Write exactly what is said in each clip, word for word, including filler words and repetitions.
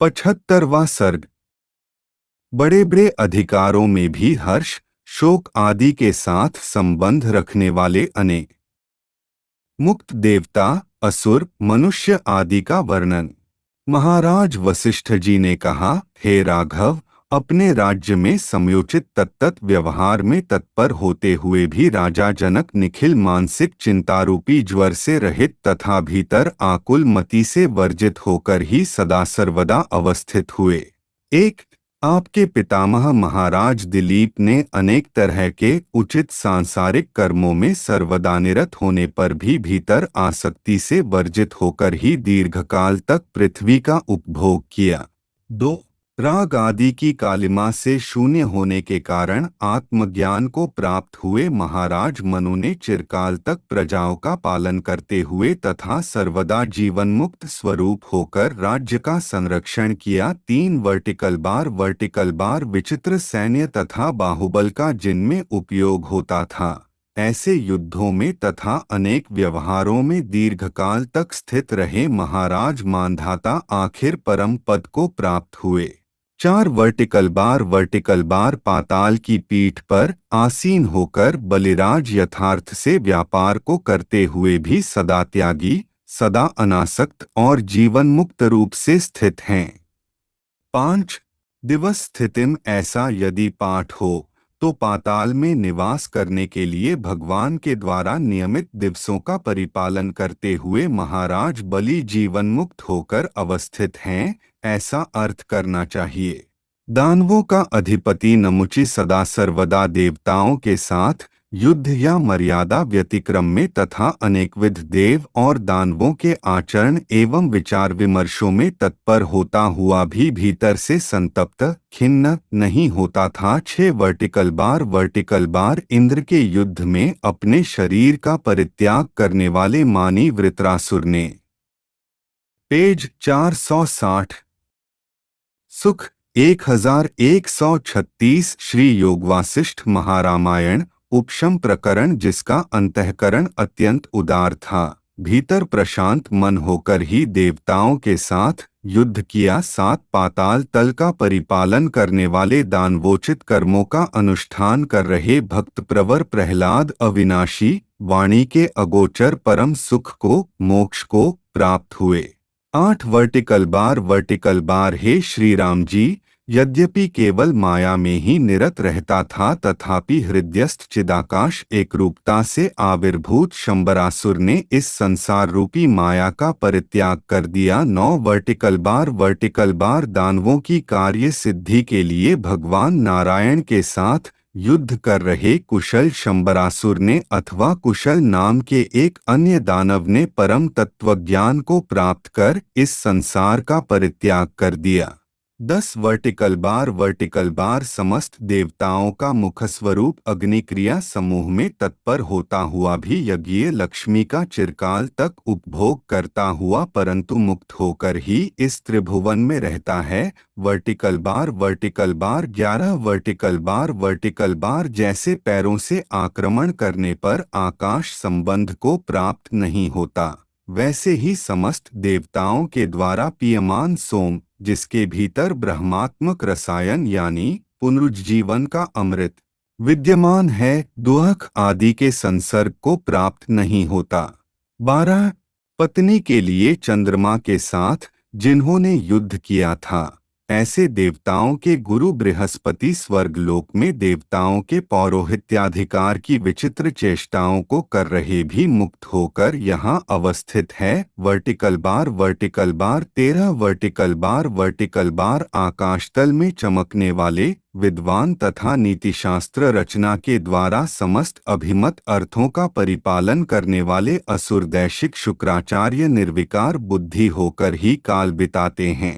पचहत्तरवां सर्ग। बड़े बड़े अधिकारों में भी हर्ष, शोक आदि के साथ संबंध रखने वाले अनेक मुक्त देवता, असुर, मनुष्य आदि का वर्णन। महाराज वशिष्ठ जी ने कहा, हे राघव, अपने राज्य में समयोचित तत्त व्यवहार में तत्पर होते हुए भी राजा जनक निखिल मानसिक चिंतारूपी ज्वर से रहित तथा भीतर आकुल मति से वर्जित होकर ही सदा सर्वदा अवस्थित हुए। एक आपके पितामह महाराज दिलीप ने अनेक तरह के उचित सांसारिक कर्मों में सर्वदा निरत होने पर भी भीतर आसक्ति से वर्जित होकर ही दीर्घकाल तक पृथ्वी का उपभोग किया। दो राग आदि की कालिमा से शून्य होने के कारण आत्मज्ञान को प्राप्त हुए महाराज मनु ने चिरकाल तक प्रजाओं का पालन करते हुए तथा सर्वदा जीवन मुक्त स्वरूप होकर राज्य का संरक्षण किया। तीन वर्टिकल बार वर्टिकल बार विचित्र सैन्य तथा बाहुबल का जिनमें उपयोग होता था, ऐसे युद्धों में तथा अनेक व्यवहारों में दीर्घकाल तक स्थित रहे महाराज मानधाता आखिर परम पद को प्राप्त हुए। चार वर्टिकल बार वर्टिकल बार पाताल की पीठ पर आसीन होकर बलिराज यथार्थ से व्यापार को करते हुए भी सदा त्यागी, सदा अनासक्त और जीवन मुक्त रूप से स्थित हैं। पांच दिवस स्थितिम ऐसा यदि पाठ हो तो पाताल में निवास करने के लिए भगवान के द्वारा नियमित दिवसों का परिपालन करते हुए महाराज बलि जीवन मुक्त होकर अवस्थित हैं, ऐसा अर्थ करना चाहिए। दानवों का अधिपति नमुचि सदा सर्वदा देवताओं के साथ युद्ध या मर्यादा व्यतिक्रम में तथा अनेकविध देव और दानवों के आचरण एवं विचार विमर्शों में तत्पर होता हुआ भी भीतर से संतप्त खिन्न नहीं होता था। छह vertical bar vertical bar Indra के युद्ध में अपने शरीर का परित्याग करने वाले मानी वृत्रासुर ने। पेज चार सौ साठ। सुख एक हजार एक सौ छत्तीस। श्री योग वासिष्ठ महारामायण उपशम प्रकरण, जिसका अंतःकरण अत्यंत उदार था, भीतर प्रशांत मन होकर ही देवताओं के साथ युद्ध किया। सात पाताल तल का परिपालन करने वाले दानवोचित कर्मों का अनुष्ठान कर रहे भक्त प्रवर प्रहलाद अविनाशी वाणी के अगोचर परम सुख को, मोक्ष को प्राप्त हुए। आठ वर्टिकल बार वर्टिकल बार हे श्री राम जी, यद्यपि केवल माया में ही निरत रहता था तथापि हृदयस्थ चिदाकाश एक रूपता से आविर्भूत शंबरासुर ने इस संसार रूपी माया का परित्याग कर दिया। नौ वर्टिकल बार वर्टिकल बार दानवों की कार्य सिद्धि के लिए भगवान नारायण के साथ युद्ध कर रहे कुशल शंबरासुर ने अथवा कुशल नाम के एक अन्य दानव ने परम तत्वज्ञान को प्राप्त कर इस संसार का परित्याग कर दिया। दस वर्टिकल बार वर्टिकल बार समस्त देवताओं का मुखस्वरूप अग्निक्रिया समूह में तत्पर होता हुआ भी यज्ञ लक्ष्मी का चिरकाल तक उपभोग करता हुआ परंतु मुक्त होकर ही इस त्रिभुवन में रहता है। वर्टिकल बार वर्टिकल बार ग्यारह वर्टिकल बार वर्टिकल बार जैसे पैरों से आक्रमण करने पर आकाश संबंध को प्राप्त नहीं होता, वैसे ही समस्त देवताओं के द्वारा पीयमान सोम, जिसके भीतर ब्रह्मात्मक रसायन यानी पुनरुज्जीवन का अमृत विद्यमान है, दुख आदि के संसर्ग को प्राप्त नहीं होता। बारह पत्नी के लिए चंद्रमा के साथ जिन्होंने युद्ध किया था, ऐसे देवताओं के गुरु बृहस्पति स्वर्गलोक में देवताओं के पौरोहित्याधिकार की विचित्र चेष्टाओं को कर रहे भी मुक्त होकर यहाँ अवस्थित है। वर्टिकल बार वर्टिकल बार तेरह वर्टिकल बार वर्टिकल बार आकाशतल में चमकने वाले विद्वान तथा नीतिशास्त्र रचना के द्वारा समस्त अभिमत अर्थों का परिपालन करने वाले असुर दैशिक शुक्राचार्य निर्विकार बुद्धि होकर ही काल बिताते हैं।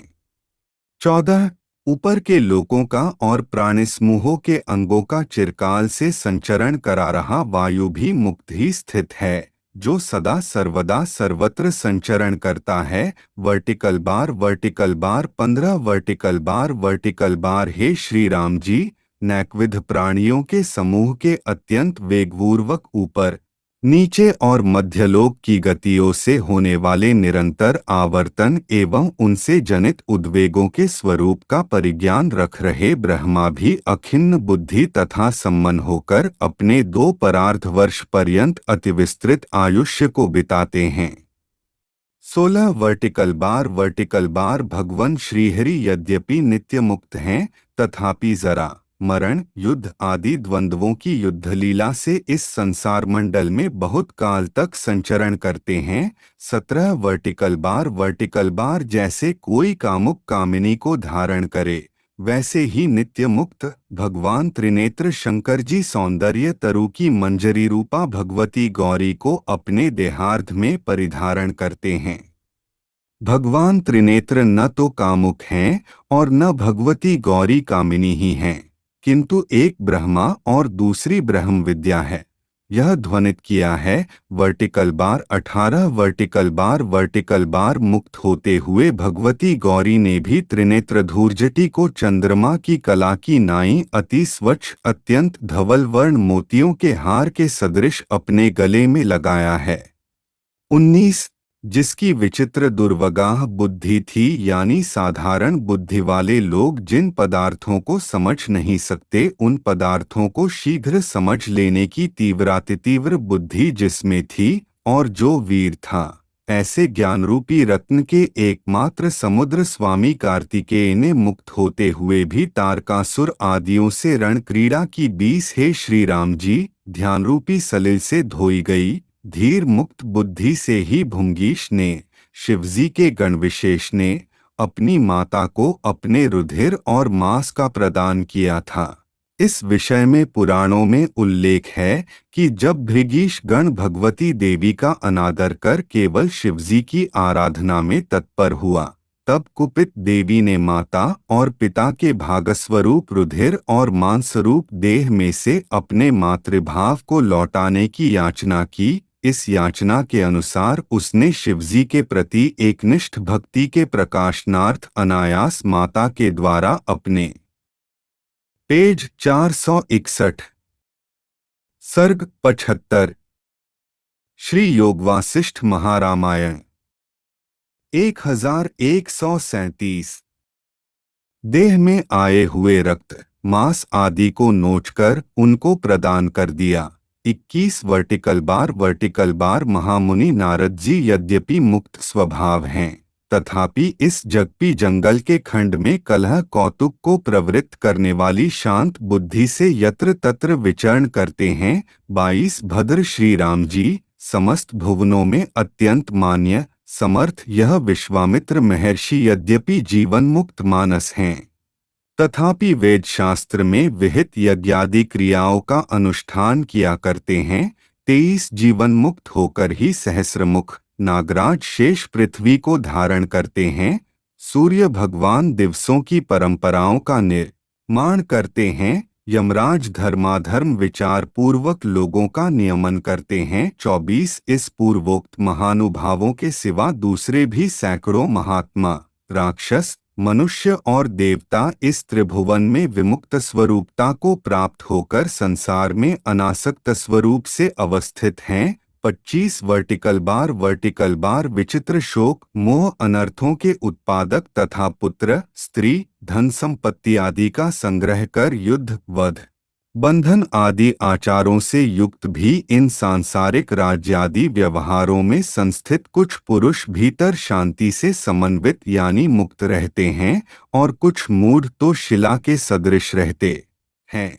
चौदह ऊपर के लोकों का और प्राणी समूहों के अंगों का चिरकाल से संचरण करा रहा वायु भी मुक्त ही स्थित है, जो सदा सर्वदा सर्वत्र संचरण करता है। वर्टिकल बार वर्टिकल बार पंद्रह वर्टिकल बार वर्टिकल बार हे श्री राम जी, नैकविध प्राणियों के समूह के अत्यंत वेगपूर्वक ऊपर नीचे और मध्यलोक की गतियों से होने वाले निरंतर आवर्तन एवं उनसे जनित उद्वेगों के स्वरूप का परिज्ञान रख रहे ब्रह्मा भी अखिन्न बुद्धि तथा सम्मन होकर अपने दो परार्ध वर्ष पर्यंत अतिविस्तृत आयुष्य को बिताते हैं। सोलह वर्टिकल बार वर्टिकल बार भगवान श्रीहरि यद्यपि नित्य मुक्त हैं, तथापि जरा मरण युद्ध आदि द्वंद्वों की युद्ध लीला से इस संसार मंडल में बहुत काल तक संचरण करते हैं। सत्रह वर्टिकल बार वर्टिकल बार जैसे कोई कामुक कामिनी को धारण करे, वैसे ही नित्य मुक्त भगवान त्रिनेत्र शंकर जी सौंदर्य तरु की मंजरी रूपा भगवती गौरी को अपने देहार्ध में परिधारण करते हैं। भगवान त्रिनेत्र न तो कामुक हैं और न भगवती गौरी कामिनी ही हैं, किंतु एक ब्रह्मा और दूसरी ब्रह्म विद्या है। यह ध्वनित किया है वर्टिकल बार अठारह वर्टिकल बार वर्टिकल बार मुक्त होते हुए भगवती गौरी ने भी त्रिनेत्र धूर्जटी को चंद्रमा की कला की नाई अति स्वच्छ अत्यंत धवल वर्ण मोतियों के हार के सदृश अपने गले में लगाया है। उन्नीस जिसकी विचित्र दुर्वगाह बुद्धि थी, यानी साधारण बुद्धि वाले लोग जिन पदार्थों को समझ नहीं सकते उन पदार्थों को शीघ्र समझ लेने की तीव्रातितीव्र बुद्धि जिसमें थी, और जो वीर था, ऐसे ज्ञानरूपी रत्न के एकमात्र समुद्र स्वामी कार्तिकेय ने मुक्त होते हुए भी तारकासुर आदियों से रण क्रीड़ा की बीस हे श्री राम जी ध्यानरूपी सलिल से धोई गई। धीर मुक्त बुद्धि से ही भुंगीश ने, शिवजी के गण विशेष ने, अपनी माता को अपने रुधिर और मांस का प्रदान किया था। इस विषय में पुराणों में उल्लेख है कि जब भृगीश गण भगवती देवी का अनादर कर केवल शिवजी की आराधना में तत्पर हुआ, तब कुपित देवी ने माता और पिता के भागस्वरूप रुधिर और मांसरूप देह में से अपने मातृभाव को लौटाने की याचना की। इस याचना के अनुसार उसने शिवजी के प्रति एकनिष्ठ भक्ति के प्रकाशनार्थ अनायास माता के द्वारा अपने पेज चार सौ इकसठ सर्ग पचहत्तर श्री योगवासिष्ठ महारामायण एक हजार एक सौ सैंतीस देह में आए हुए रक्त मांस आदि को नोचकर उनको प्रदान कर दिया। इक्कीस वर्टिकल बार वर्टिकल बार महामुनि नारद जी यद्यपि मुक्त स्वभाव हैं, तथापि इस जगपी जंगल के खंड में कलह कौतुक को प्रवृत्त करने वाली शांत बुद्धि से यत्र तत्र विचरण करते हैं। बाईस भद्र श्री राम जी समस्त भुवनों में अत्यंत मान्य समर्थ यह विश्वामित्र महर्षि यद्यपि जीवन मुक्त मानस हैं, तथापि वेद शास्त्र में विहित यज्ञादि क्रियाओं का अनुष्ठान किया करते हैं। तेईस जीवन मुक्त होकर ही सहस्रमुख नागराज शेष पृथ्वी को धारण करते हैं। सूर्य भगवान दिवसों की परंपराओं का निर्माण करते हैं। यमराज धर्माधर्म विचार पूर्वक लोगों का नियमन करते हैं। चौबीस इस पूर्वोक्त महानुभावों के सिवा दूसरे भी सैकड़ों महात्मा राक्षस मनुष्य और देवता इस त्रिभुवन में विमुक्त स्वरूपता को प्राप्त होकर संसार में अनासक्त स्वरूप से अवस्थित हैं। पच्चीस वर्टिकल बार वर्टिकल बार विचित्र शोक मोह अनर्थों के उत्पादक तथा पुत्र स्त्री धन संपत्ति आदि का संग्रह कर युद्ध वध बंधन आदि आचारों से युक्त भी इन सांसारिक राज्यादि व्यवहारों में संस्थित कुछ पुरुष भीतर शांति से समन्वित यानी मुक्त रहते हैं, और कुछ मूढ़ तो शिला के सदृश रहते हैं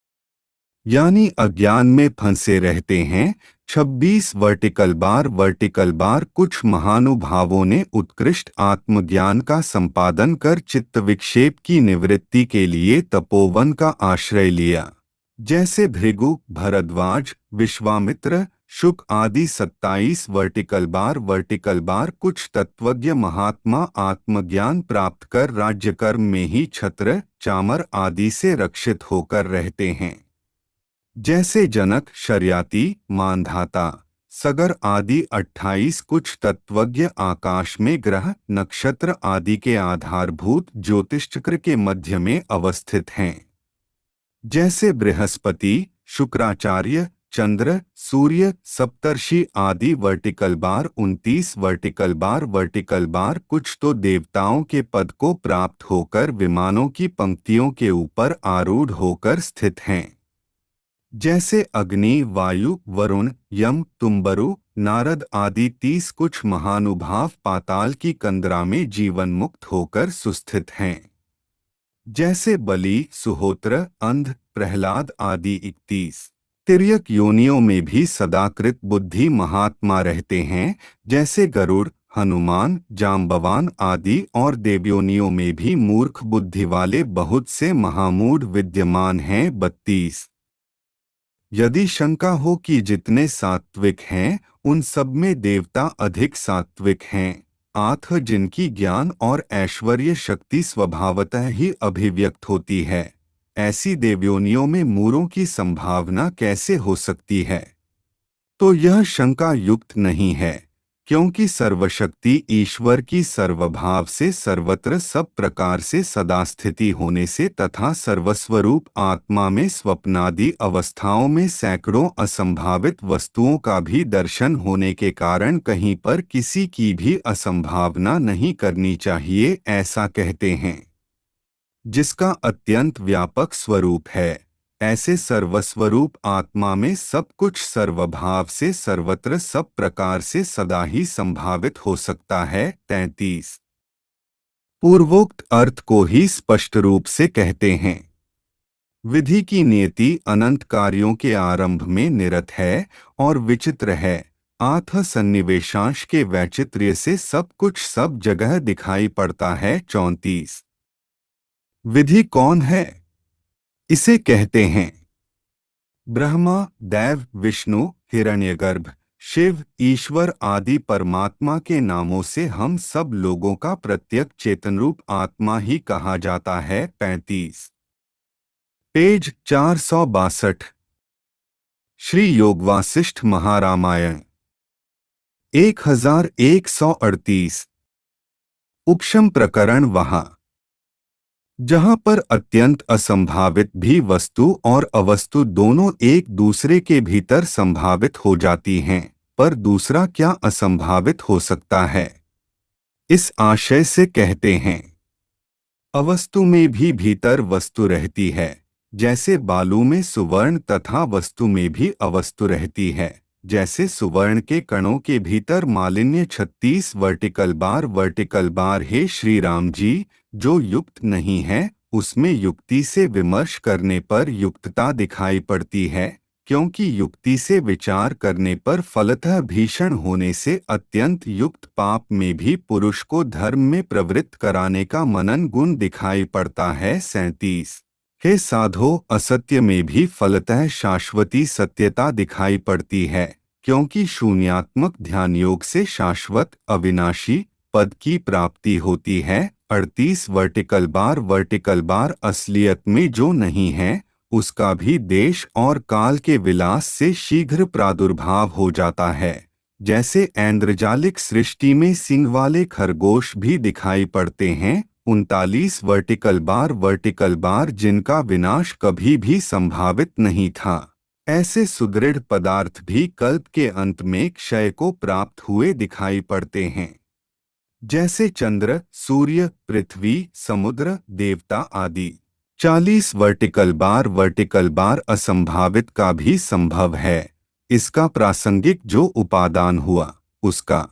यानी अज्ञान में फंसे रहते हैं। छब्बीस वर्टिकल बार वर्टिकल बार कुछ महानुभावों ने उत्कृष्ट आत्मज्ञान का संपादन कर चित्त विक्षेप की निवृत्ति के लिए तपोवन का आश्रय लिया, जैसे भृगु भरद्वाज विश्वामित्र शुक आदि। सत्ताईस वर्टिकल बार वर्टिकल बार कुछ तत्वज्ञ महात्मा आत्मज्ञान प्राप्त कर राज्यकर्म में ही छत्र चामर आदि से रक्षित होकर रहते हैं, जैसे जनक शर्याती मानधाता सगर आदि। अट्ठाईस कुछ तत्वज्ञ आकाश में ग्रह नक्षत्र आदि के आधारभूत ज्योतिषचक्र के मध्य में अवस्थित हैं, जैसे बृहस्पति शुक्राचार्य चंद्र, सूर्य, सप्तर्षि आदि वर्टिकल बार उनतीस वर्टिकल बार वर्टिकल बार कुछ तो देवताओं के पद को प्राप्त होकर विमानों की पंक्तियों के ऊपर आरूढ़ होकर स्थित हैं, जैसे अग्नि, वायु, वरुण, यम, तुम्बरु, नारद आदि तीस कुछ महानुभाव पाताल की कंदरा में जीवन मुक्त होकर सुस्थित हैं, जैसे बलि, सुहोत्र, अंध, प्रहलाद आदि इकतीस तिर्यक योनियों में भी सदाकृत बुद्धि महात्मा रहते हैं, जैसे गरुड़, हनुमान, जाम्बवान आदि, और देवयोनियों में भी मूर्ख बुद्धि वाले बहुत से महामूढ़ विद्यमान हैं बत्तीस। यदि शंका हो कि जितने सात्विक हैं उन सब में देवता अधिक सात्विक हैं, आठ जिनकी ज्ञान और ऐश्वर्य शक्ति स्वभावतः ही अभिव्यक्त होती है, ऐसी देवयोनियों में मूरों की संभावना कैसे हो सकती है? तो यह शंका युक्त नहीं है, क्योंकि सर्वशक्ति ईश्वर की सर्वभाव से सर्वत्र सब प्रकार से सदा स्थिति होने से तथा सर्वस्वरूप आत्मा में स्वप्नादि अवस्थाओं में सैकड़ों असंभावित वस्तुओं का भी दर्शन होने के कारण कहीं पर किसी की भी असंभावना नहीं करनी चाहिए, ऐसा कहते हैं। जिसका अत्यंत व्यापक स्वरूप है, ऐसे सर्वस्वरूप आत्मा में सब कुछ सर्वभाव से सर्वत्र सब प्रकार से सदा ही संभावित हो सकता है। तैंतीस पूर्वोक्त अर्थ को ही स्पष्ट रूप से कहते हैं। विधि की नियति अनंत कार्यों के आरंभ में निरत है और विचित्र है। आठ सन्निवेशांश के वैचित्र्य से सब कुछ सब जगह दिखाई पड़ता है। चौंतीस विधि कौन है? इसे कहते हैं ब्रह्मा, दैव, विष्णु, हिरण्यगर्भ, शिव, ईश्वर आदि परमात्मा के नामों से हम सब लोगों का प्रत्यक चेतनरूप आत्मा ही कहा जाता है। पैंतीस पेज चार सौ बासठ श्री योग वासिष्ठ महारामायण एक हजार एक सौ अड़तीस उपशम प्रकरण वहाँ जहाँ पर अत्यंत असंभावित भी वस्तु और अवस्तु दोनों एक दूसरे के भीतर संभावित हो जाती हैं, पर दूसरा क्या असंभावित हो सकता है? इस आशय से कहते हैं अवस्तु में भी भीतर वस्तु रहती है, जैसे बालू में सुवर्ण तथा वस्तु में भी अवस्तु रहती है, जैसे सुवर्ण के कणों के भीतर मालिन्य छत्तीस वर्टिकल बार वर्टिकल बार। हे श्री राम जी, जो युक्त नहीं है उसमें युक्ति से विमर्श करने पर युक्तता दिखाई पड़ती है, क्योंकि युक्ति से विचार करने पर फलतः भीषण होने से अत्यंत युक्त पाप में भी पुरुष को धर्म में प्रवृत्त कराने का मनन गुण दिखाई पड़ता है। सैंतीस हे साधो, असत्य में भी फलतः शाश्वती सत्यता दिखाई पड़ती है, क्योंकि शून्यात्मक ध्यान योग से शाश्वत अविनाशी पद की प्राप्ति होती है। अड़तीस वर्टिकल बार वर्टिकल बार असलियत में जो नहीं है उसका भी देश और काल के विलास से शीघ्र प्रादुर्भाव हो जाता है, जैसे ऐन्द्रजालिक सृष्टि में सिंह वाले खरगोश भी दिखाई पड़ते हैं। उनतालीस वर्टिकल बार वर्टिकल बार जिनका विनाश कभी भी संभावित नहीं था, ऐसे सुदृढ़ पदार्थ भी कल्प के अंत में क्षय को प्राप्त हुए दिखाई पड़ते हैं, जैसे चंद्र, सूर्य, पृथ्वी, समुद्र, देवता आदि। चालीस वर्टिकल बार वर्टिकल बार असंभावित का भी संभव है, इसका प्रासंगिक जो उपादान हुआ उसका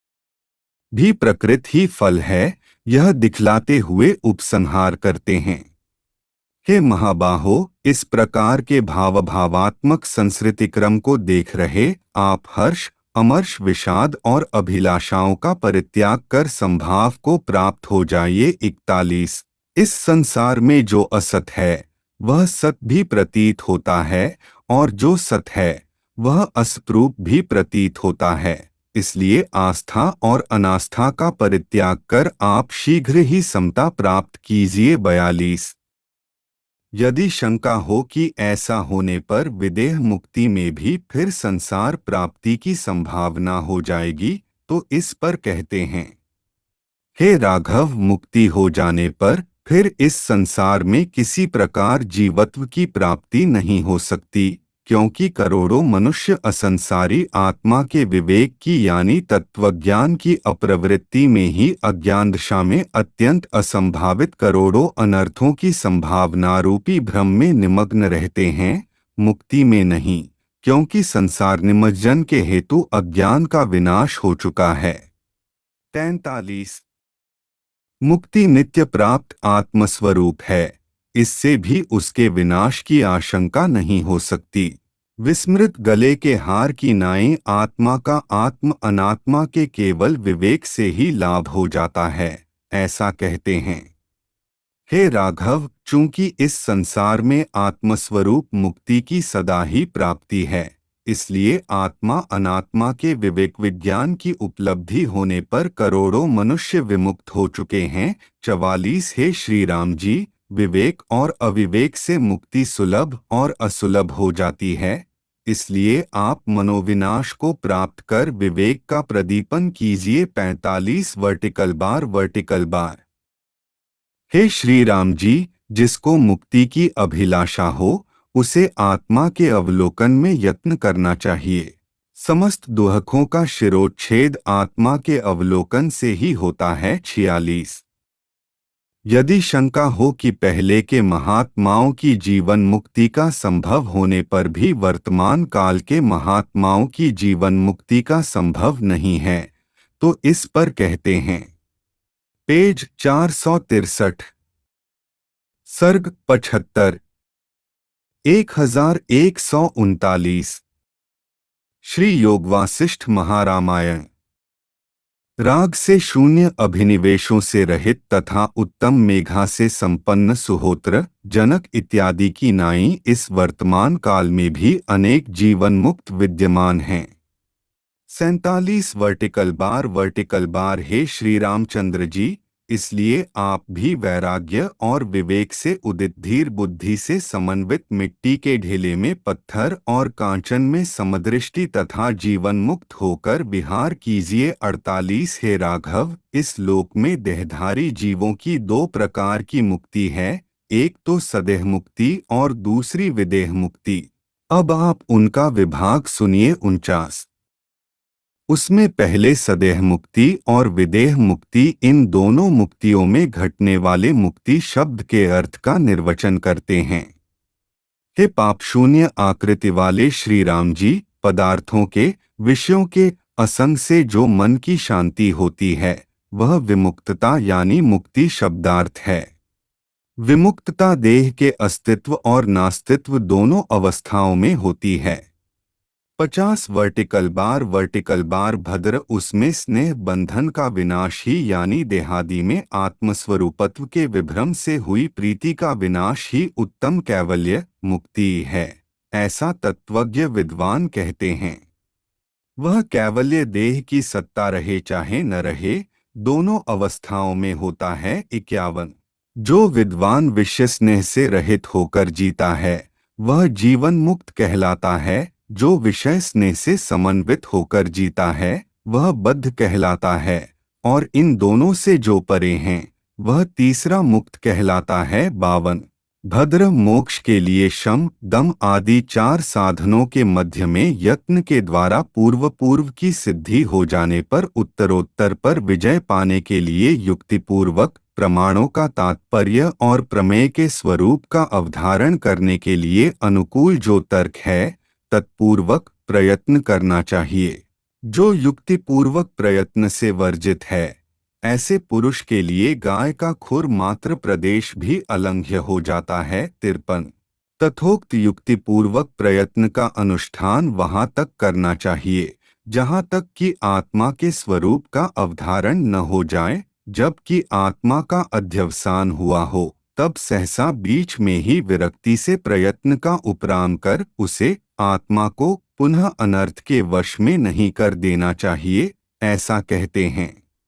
भी प्रकृति ही फल है, यह दिखलाते हुए उपसंहार करते हैं। हे महाबाहो, इस प्रकार के भाव भावात्मक संस्कृति क्रम को देख रहे आप हर्ष, अमर्ष, विषाद और अभिलाषाओं का परित्याग कर संभाव को प्राप्त हो जाइए। इकतालीस इस संसार में जो असत है वह सत भी प्रतीत होता है, और जो सत है वह असतरूप भी प्रतीत होता है, इसलिए आस्था और अनास्था का परित्याग कर आप शीघ्र ही समता प्राप्त कीजिए। बयालीस यदि शंका हो कि ऐसा होने पर विदेह मुक्ति में भी फिर संसार प्राप्ति की संभावना हो जाएगी, तो इस पर कहते हैं हे राघव, मुक्ति हो जाने पर फिर इस संसार में किसी प्रकार जीवत्व की प्राप्ति नहीं हो सकती, क्योंकि करोड़ों मनुष्य असंसारी आत्मा के विवेक की यानी तत्वज्ञान की अप्रवृत्ति में ही अज्ञानदशा में अत्यंत असंभावित करोड़ों अनर्थों की संभावना रूपी भ्रम में निमग्न रहते हैं, मुक्ति में नहीं, क्योंकि संसार निमज्जन के हेतु अज्ञान का विनाश हो चुका है। तैंतालीस। मुक्ति नित्य प्राप्त आत्मस्वरूप है, इससे भी उसके विनाश की आशंका नहीं हो सकती। विस्मृत गले के हार की नाई आत्मा का आत्म अनात्मा के केवल विवेक से ही लाभ हो जाता है, ऐसा कहते हैं। हे राघव, चूंकि इस संसार में आत्मस्वरूप मुक्ति की सदा ही प्राप्ति है, इसलिए आत्मा अनात्मा के विवेक विज्ञान की उपलब्धि होने पर करोड़ों मनुष्य विमुक्त हो चुके हैं। चवालीस। हे श्री राम जी, विवेक और अविवेक से मुक्ति सुलभ और असुलभ हो जाती है, इसलिए आप मनोविनाश को प्राप्त कर विवेक का प्रदीपन कीजिए। पैंतालीस। Vertical bar vertical bar. हे श्री राम जी, जिसको मुक्ति की अभिलाषा हो उसे आत्मा के अवलोकन में यत्न करना चाहिए। समस्त दुहकों का शिरोच्छेद आत्मा के अवलोकन से ही होता है। छियालीस। यदि शंका हो कि पहले के महात्माओं की जीवन मुक्ति का संभव होने पर भी वर्तमान काल के महात्माओं की जीवन मुक्ति का संभव नहीं है, तो इस पर कहते हैं। पेज चार सौ तिरसठ। सर्ग पचहत्तर। एक हजार एक सौ उनतालीस। श्री योगवासिष्ठ महारामायण। राग से शून्य अभिनिवेशों से रहित तथा उत्तम मेघा से संपन्न सुहोत्र, जनक इत्यादि की नाई इस वर्तमान काल में भी अनेक जीवन मुक्त विद्यमान हैं। सैंतालीस। Vertical bar vertical bar. हे श्री रामचंद्र जी, इसलिए आप भी वैराग्य और विवेक से उदित धीर बुद्धि से समन्वित मिट्टी के ढेले में पत्थर और कांचन में समदृष्टि तथा जीवन मुक्त होकर विहार कीजिए। अड़तालीस। हे राघव, इस लोक में देहधारी जीवों की दो प्रकार की मुक्ति है, एक तो सदेह मुक्ति और दूसरी विदेह मुक्ति। अब आप उनका विभाग सुनिए। उनचास। उसमें पहले सदेह मुक्ति और विदेह मुक्ति, इन दोनों मुक्तियों में घटने वाले मुक्ति शब्द के अर्थ का निर्वचन करते हैं। हे पाप शून्य आकृति वाले श्री राम जी, पदार्थों के, विषयों के असंग से जो मन की शांति होती है वह विमुक्तता यानी मुक्ति शब्दार्थ है। विमुक्तता देह के अस्तित्व और नास्तित्व दोनों अवस्थाओं में होती है। पचास। Vertical bar vertical bar. भद्र, उसमें स्नेह बंधन का विनाश ही यानी देहादि में आत्मस्वरूपत्व के विभ्रम से हुई प्रीति का विनाश ही उत्तम कैवल्य मुक्ति है, ऐसा तत्वज्ञ विद्वान कहते हैं। वह कैवल्य देह की सत्ता रहे चाहे न रहे, दोनों अवस्थाओं में होता है। इक्यावन। जो विद्वान विषय स्नेह से रहित होकर जीता है वह जीवन मुक्त कहलाता है, जो विषय स्नेह से समन्वित होकर जीता है वह बद्ध कहलाता है, और इन दोनों से जो परे हैं वह तीसरा मुक्त कहलाता है। बावन। भद्र, मोक्ष के लिए शम, दम आदि चार साधनों के मध्य में यत्न के द्वारा पूर्व पूर्व की सिद्धि हो जाने पर उत्तरोत्तर पर विजय पाने के लिए युक्तिपूर्वक प्रमाणों का तात्पर्य और प्रमेय के स्वरूप का अवधारण करने के लिए अनुकूल जो तर्क है तत्पूर्वक प्रयत्न करना चाहिए। जो युक्तिपूर्वक प्रयत्न से वर्जित है, ऐसे पुरुष के लिए गाय का खुर मात्र प्रदेश भी अलंघ्य हो जाता है। तिरपन। तथोक्त युक्तिपूर्वक प्रयत्न का अनुष्ठान वहां तक करना चाहिए जहां तक कि आत्मा के स्वरूप का अवधारण न हो जाए, जबकि आत्मा का अध्यवसान हुआ हो तब सहसा बीच में ही विरक्ति से प्रयत्न का उपराम कर उसे आत्मा को पुनः अनर्थ के वश में नहीं कर देना चाहिए, ऐसा कहते हैं।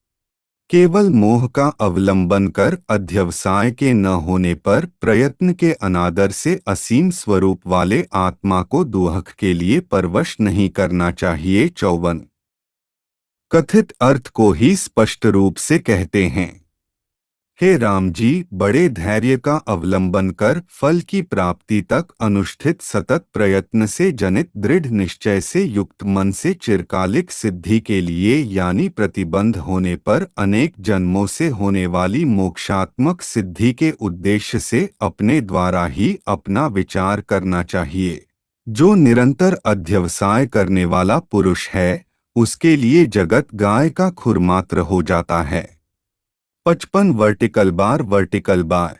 केवल मोह का अवलंबन कर अध्यवसाय के न होने पर प्रयत्न के अनादर से असीम स्वरूप वाले आत्मा को दुहक के लिए परवश नहीं करना चाहिए। चौवन। कथित अर्थ को ही स्पष्ट रूप से कहते हैं। हे राम जी, बड़े धैर्य का अवलंबन कर फल की प्राप्ति तक अनुष्ठित सतत प्रयत्न से जनित दृढ़ निश्चय से युक्त मन से चिरकालिक सिद्धि के लिए यानी प्रतिबंध होने पर अनेक जन्मों से होने वाली मोक्षात्मक सिद्धि के उद्देश्य से अपने द्वारा ही अपना विचार करना चाहिए। जो निरंतर अध्यवसाय करने वाला पुरुष है, उसके लिए जगत गाय का खुरमात्र हो जाता है। पचपन वर्टिकल बार वर्टिकल बार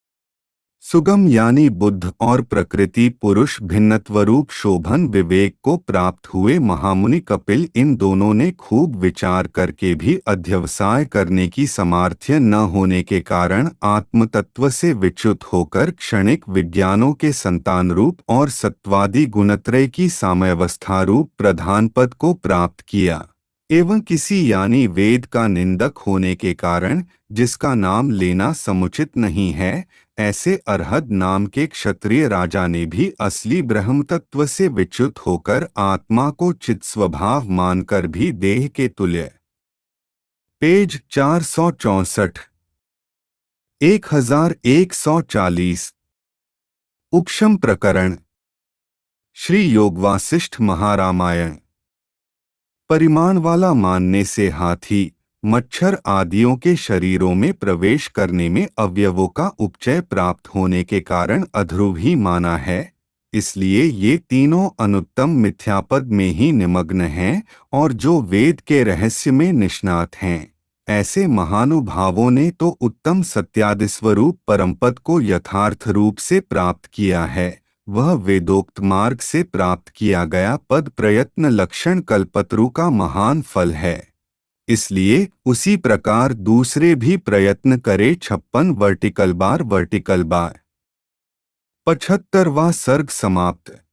सुगम यानी बुद्ध और प्रकृति पुरुष भिन्नत्वरूप शोभन विवेक को प्राप्त हुए महामुनि कपिल इन दोनों ने खूब विचार करके भी अध्यवसाय करने की सामर्थ्य न होने के कारण आत्मतत्व से विच्युत होकर क्षणिक विज्ञानों के संतान रूप और सत्वादि गुणत्रय की साम्यावस्था रूप प्रधान पद को प्राप्त किया एवं किसी यानी वेद का निंदक होने के कारण जिसका नाम लेना समुचित नहीं है, ऐसे अरहद नाम के क्षत्रिय राजा ने भी असली ब्रह्म तत्व से विच्युत होकर आत्मा को चित स्वभाव मानकर भी देह के तुल्य। पेज चार सौ चौंसठ एक हजार एक सौ चालीस उपशम प्रकरण श्री योगवासिष्ठ महारामायण। परिमाण वाला मानने से हाथी मच्छर आदियों के शरीरों में प्रवेश करने में अवयवों का उपचय प्राप्त होने के कारण अध्रुव ही माना है, इसलिए ये तीनों अनुत्तम मिथ्यापद में ही निमग्न हैं और जो वेद के रहस्य में निष्णात हैं, ऐसे महानुभावों ने तो उत्तम सत्यादिस्वरूप परमपद को यथार्थ रूप से प्राप्त किया है। वह वेदोक्त मार्ग से प्राप्त किया गया पद प्रयत्न लक्षण कल्पतरु का महान फल है, इसलिए उसी प्रकार दूसरे भी प्रयत्न करे। छप्पन वर्टिकल बार वर्टिकल बार पचहत्तरवां सर्ग समाप्त।